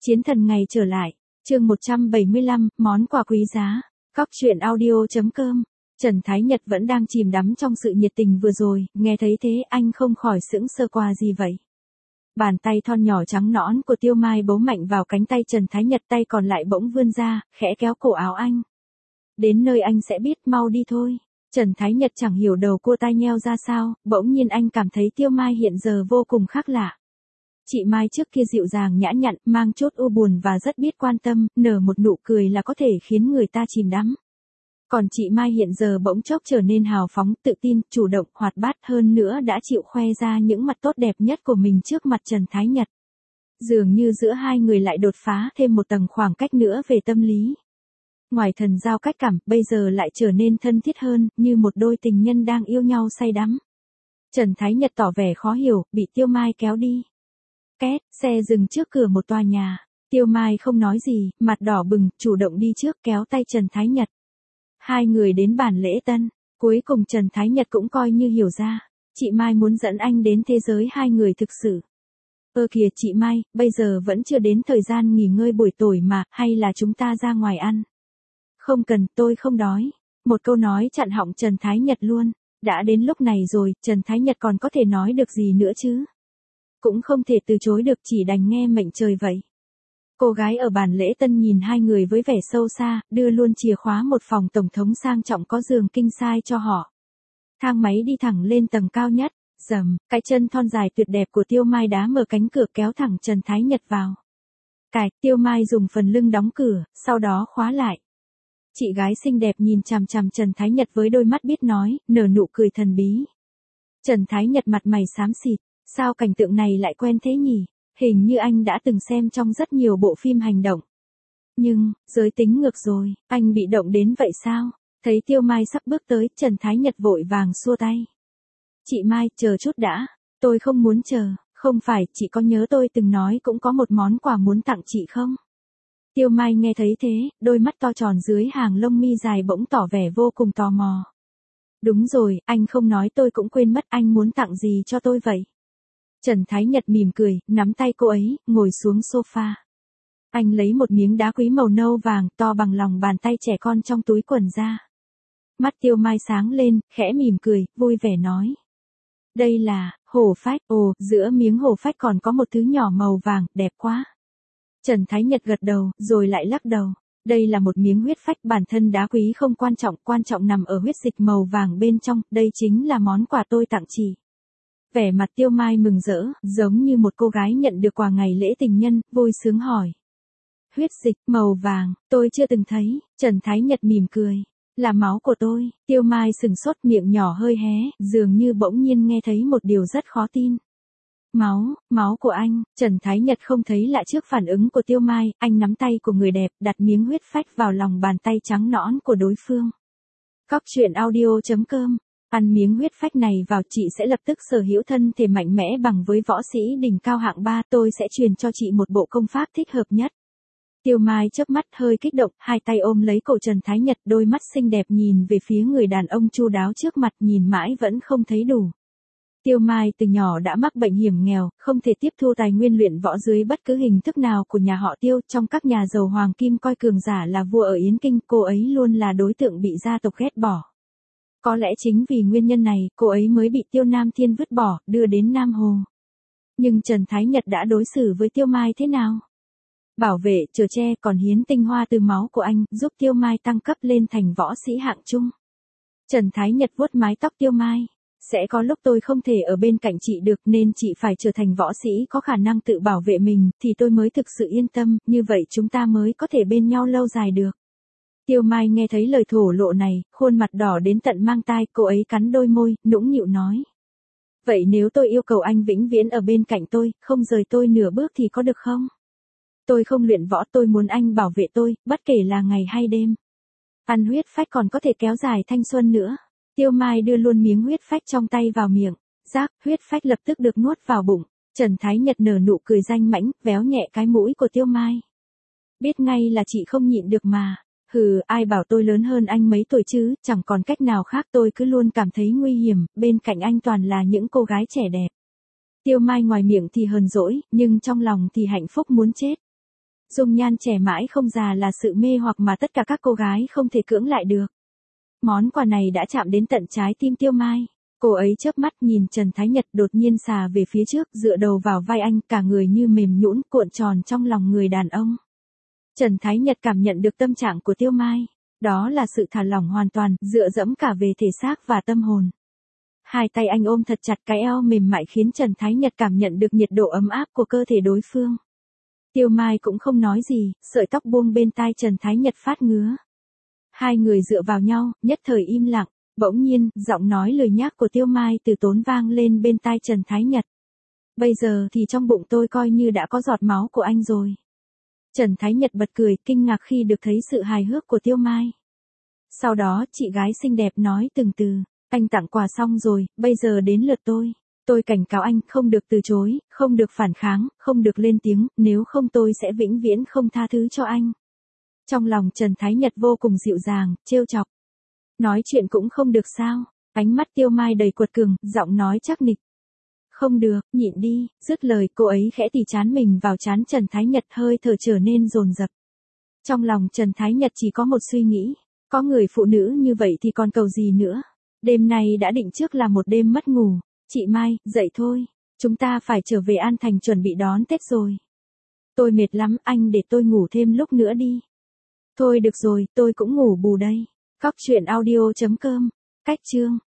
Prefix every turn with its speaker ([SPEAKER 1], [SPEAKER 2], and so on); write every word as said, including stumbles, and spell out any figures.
[SPEAKER 1] Chiến thần ngày trở lại, chương một trăm bảy mươi lăm, món quà quý giá. Cóc truyện audio.com. Trần Thái Nhật vẫn đang chìm đắm trong sự nhiệt tình vừa rồi, nghe thấy thế anh không khỏi sững sờ. Quà gì vậy? Bàn tay thon nhỏ trắng nõn của Tiêu Mai bấu mạnh vào cánh tay Trần Thái Nhật, tay còn lại bỗng vươn ra, khẽ kéo cổ áo anh. Đến nơi anh sẽ biết, mau đi thôi. Trần Thái Nhật chẳng hiểu đầu cô tai nheo ra sao, bỗng nhiên anh cảm thấy Tiêu Mai hiện giờ vô cùng khác lạ. Chị Mai trước kia dịu dàng nhã nhặn, mang chút u buồn và rất biết quan tâm, nở một nụ cười là có thể khiến người ta chìm đắm. Còn chị Mai hiện giờ bỗng chốc trở nên hào phóng, tự tin, chủ động, hoạt bát, hơn nữa đã chịu khoe ra những mặt tốt đẹp nhất của mình trước mặt Trần Thái Nhật. Dường như giữa hai người lại đột phá thêm một tầng khoảng cách nữa về tâm lý. Ngoài thần giao cách cảm, bây giờ lại trở nên thân thiết hơn, như một đôi tình nhân đang yêu nhau say đắm. Trần Thái Nhật tỏ vẻ khó hiểu, bị Tiêu Mai kéo đi. Két, xe dừng trước cửa một tòa nhà. Tiêu Mai không nói gì, mặt đỏ bừng, chủ động đi trước kéo tay Trần Thái Nhật. Hai người đến bàn lễ tân, cuối cùng Trần Thái Nhật cũng coi như hiểu ra. Chị Mai muốn dẫn anh đến thế giới hai người thực sự. Ơ kìa chị Mai, bây giờ vẫn chưa đến thời gian nghỉ ngơi buổi tối mà, hay là chúng ta ra ngoài ăn? Không cần, tôi không đói. Một câu nói chặn họng Trần Thái Nhật luôn. Đã đến lúc này rồi, Trần Thái Nhật còn có thể nói được gì nữa chứ? Cũng không thể từ chối được, chỉ đành nghe mệnh trời vậy. Cô gái ở bàn lễ tân nhìn hai người với vẻ sâu xa, đưa luôn chìa khóa một phòng tổng thống sang trọng có giường king size cho họ. Thang máy đi thẳng lên tầng cao nhất, rầm, cái chân thon dài tuyệt đẹp của Tiêu Mai đá mở cánh cửa kéo thẳng Trần Thái Nhật vào. Cài, Tiêu Mai dùng phần lưng đóng cửa, sau đó khóa lại. Chị gái xinh đẹp nhìn chằm chằm Trần Thái Nhật với đôi mắt biết nói, nở nụ cười thần bí. Trần Thái Nhật mặt mày xám xịt. Sao cảnh tượng này lại quen thế nhỉ? Hình như anh đã từng xem trong rất nhiều bộ phim hành động. Nhưng, giới tính ngược rồi, anh bị động đến vậy sao? Thấy Tiêu Mai sắp bước tới, Trần Thái Nhật vội vàng xua tay. Chị Mai, chờ chút đã. Tôi không muốn chờ, không phải, chị có nhớ tôi từng nói cũng có một món quà muốn tặng chị không? Tiêu Mai nghe thấy thế, đôi mắt to tròn dưới hàng lông mi dài bỗng tỏ vẻ vô cùng tò mò. Đúng rồi, anh không nói tôi cũng quên mất, anh muốn tặng gì cho tôi vậy? Trần Thái Nhật mỉm cười, nắm tay cô ấy, ngồi xuống sofa. Anh lấy một miếng đá quý màu nâu vàng, to bằng lòng bàn tay trẻ con trong túi quần ra. Mắt Tiêu Mai sáng lên, khẽ mỉm cười, vui vẻ nói. Đây là, hổ phách, ồ, giữa miếng hổ phách còn có một thứ nhỏ màu vàng, đẹp quá. Trần Thái Nhật gật đầu, rồi lại lắc đầu. Đây là một miếng huyết phách, bản thân đá quý không quan trọng, quan trọng nằm ở huyết dịch màu vàng bên trong, đây chính là món quà tôi tặng chị. Vẻ mặt Tiêu Mai mừng rỡ, giống như một cô gái nhận được quà ngày lễ tình nhân, vui sướng hỏi. Huyết dịch, màu vàng, tôi chưa từng thấy. Trần Thái Nhật mỉm cười. Là máu của tôi. Tiêu Mai sừng sốt, miệng nhỏ hơi hé, dường như bỗng nhiên nghe thấy một điều rất khó tin. Máu, máu của anh. Trần Thái Nhật không thấy lạ trước phản ứng của Tiêu Mai, anh nắm tay của người đẹp, đặt miếng huyết phách vào lòng bàn tay trắng nõn của đối phương. Cóc truyện audio.com. Ăn miếng huyết phách này vào, chị sẽ lập tức sở hữu thân thể mạnh mẽ bằng với võ sĩ đỉnh cao hạng ba, tôi sẽ truyền cho chị một bộ công pháp thích hợp nhất. Tiêu Mai chớp mắt hơi kích động, hai tay ôm lấy cổ Trần Thái Nhật, đôi mắt xinh đẹp nhìn về phía người đàn ông chu đáo trước mặt, nhìn mãi vẫn không thấy đủ. Tiêu Mai từ nhỏ đã mắc bệnh hiểm nghèo, không thể tiếp thu tài nguyên luyện võ dưới bất cứ hình thức nào của nhà họ Tiêu, trong các nhà giàu hoàng kim coi cường giả là vua ở Yến Kinh, cô ấy luôn là đối tượng bị gia tộc ghét bỏ. Có lẽ chính vì nguyên nhân này, cô ấy mới bị Tiêu Nam Thiên vứt bỏ, đưa đến Nam Hồ. Nhưng Trần Thái Nhật đã đối xử với Tiêu Mai thế nào? Bảo vệ, chở che, còn hiến tinh hoa từ máu của anh, giúp Tiêu Mai tăng cấp lên thành võ sĩ hạng trung. Trần Thái Nhật vuốt mái tóc Tiêu Mai. Sẽ có lúc tôi không thể ở bên cạnh chị được nên chị phải trở thành võ sĩ có khả năng tự bảo vệ mình, thì tôi mới thực sự yên tâm, như vậy chúng ta mới có thể bên nhau lâu dài được. Tiêu Mai nghe thấy lời thổ lộ này, khuôn mặt đỏ đến tận mang tai, cô ấy cắn đôi môi, nũng nịu nói. Vậy nếu tôi yêu cầu anh vĩnh viễn ở bên cạnh tôi, không rời tôi nửa bước thì có được không? Tôi không luyện võ, tôi muốn anh bảo vệ tôi, bất kể là ngày hay đêm. Ăn huyết phách còn có thể kéo dài thanh xuân nữa. Tiêu Mai đưa luôn miếng huyết phách trong tay vào miệng. Rác, huyết phách lập tức được nuốt vào bụng. Trần Thái Nhật nở nụ cười danh mãnh, véo nhẹ cái mũi của Tiêu Mai. Biết ngay là chị không nhịn được mà. Hừ, ai bảo tôi lớn hơn anh mấy tuổi chứ, chẳng còn cách nào khác, tôi cứ luôn cảm thấy nguy hiểm, bên cạnh anh toàn là những cô gái trẻ đẹp. Tiêu Mai ngoài miệng thì hờn dỗi, nhưng trong lòng thì hạnh phúc muốn chết. Dung nhan trẻ mãi không già là sự mê hoặc mà tất cả các cô gái không thể cưỡng lại được. Món quà này đã chạm đến tận trái tim Tiêu Mai. Cô ấy chớp mắt nhìn Trần Thái Nhật đột nhiên xà về phía trước, dựa đầu vào vai anh, cả người như mềm nhũn cuộn tròn trong lòng người đàn ông. Trần Thái Nhật cảm nhận được tâm trạng của Tiêu Mai. Đó là sự thả lỏng hoàn toàn, dựa dẫm cả về thể xác và tâm hồn. Hai tay anh ôm thật chặt cái eo mềm mại khiến Trần Thái Nhật cảm nhận được nhiệt độ ấm áp của cơ thể đối phương. Tiêu Mai cũng không nói gì, sợi tóc buông bên tai Trần Thái Nhật phát ngứa. Hai người dựa vào nhau, nhất thời im lặng. Bỗng nhiên, giọng nói lười nhác của Tiêu Mai từ tốn vang lên bên tai Trần Thái Nhật. Bây giờ thì trong bụng tôi coi như đã có giọt máu của anh rồi. Trần Thái Nhật bật cười, kinh ngạc khi được thấy sự hài hước của Tiêu Mai. Sau đó, chị gái xinh đẹp nói từng từ, anh tặng quà xong rồi, bây giờ đến lượt tôi. Tôi cảnh cáo anh, không được từ chối, không được phản kháng, không được lên tiếng, nếu không tôi sẽ vĩnh viễn không tha thứ cho anh. Trong lòng Trần Thái Nhật vô cùng dịu dàng, trêu chọc. Nói chuyện cũng không được sao? Ánh mắt Tiêu Mai đầy quật cường, giọng nói chắc nịch. Không được, nhịn đi, dứt lời cô ấy khẽ tì trán mình vào trán Trần Thái Nhật, hơi thở trở nên dồn dập. Trong lòng Trần Thái Nhật chỉ có một suy nghĩ, có người phụ nữ như vậy thì còn cầu gì nữa. Đêm nay đã định trước là một đêm mất ngủ. Chị Mai, dậy thôi, chúng ta phải trở về An Thành chuẩn bị đón Tết rồi. Tôi mệt lắm, anh để tôi ngủ thêm lúc nữa đi. Thôi được rồi, tôi cũng ngủ bù đây. Cóc truyện audio chấm com. Cách chương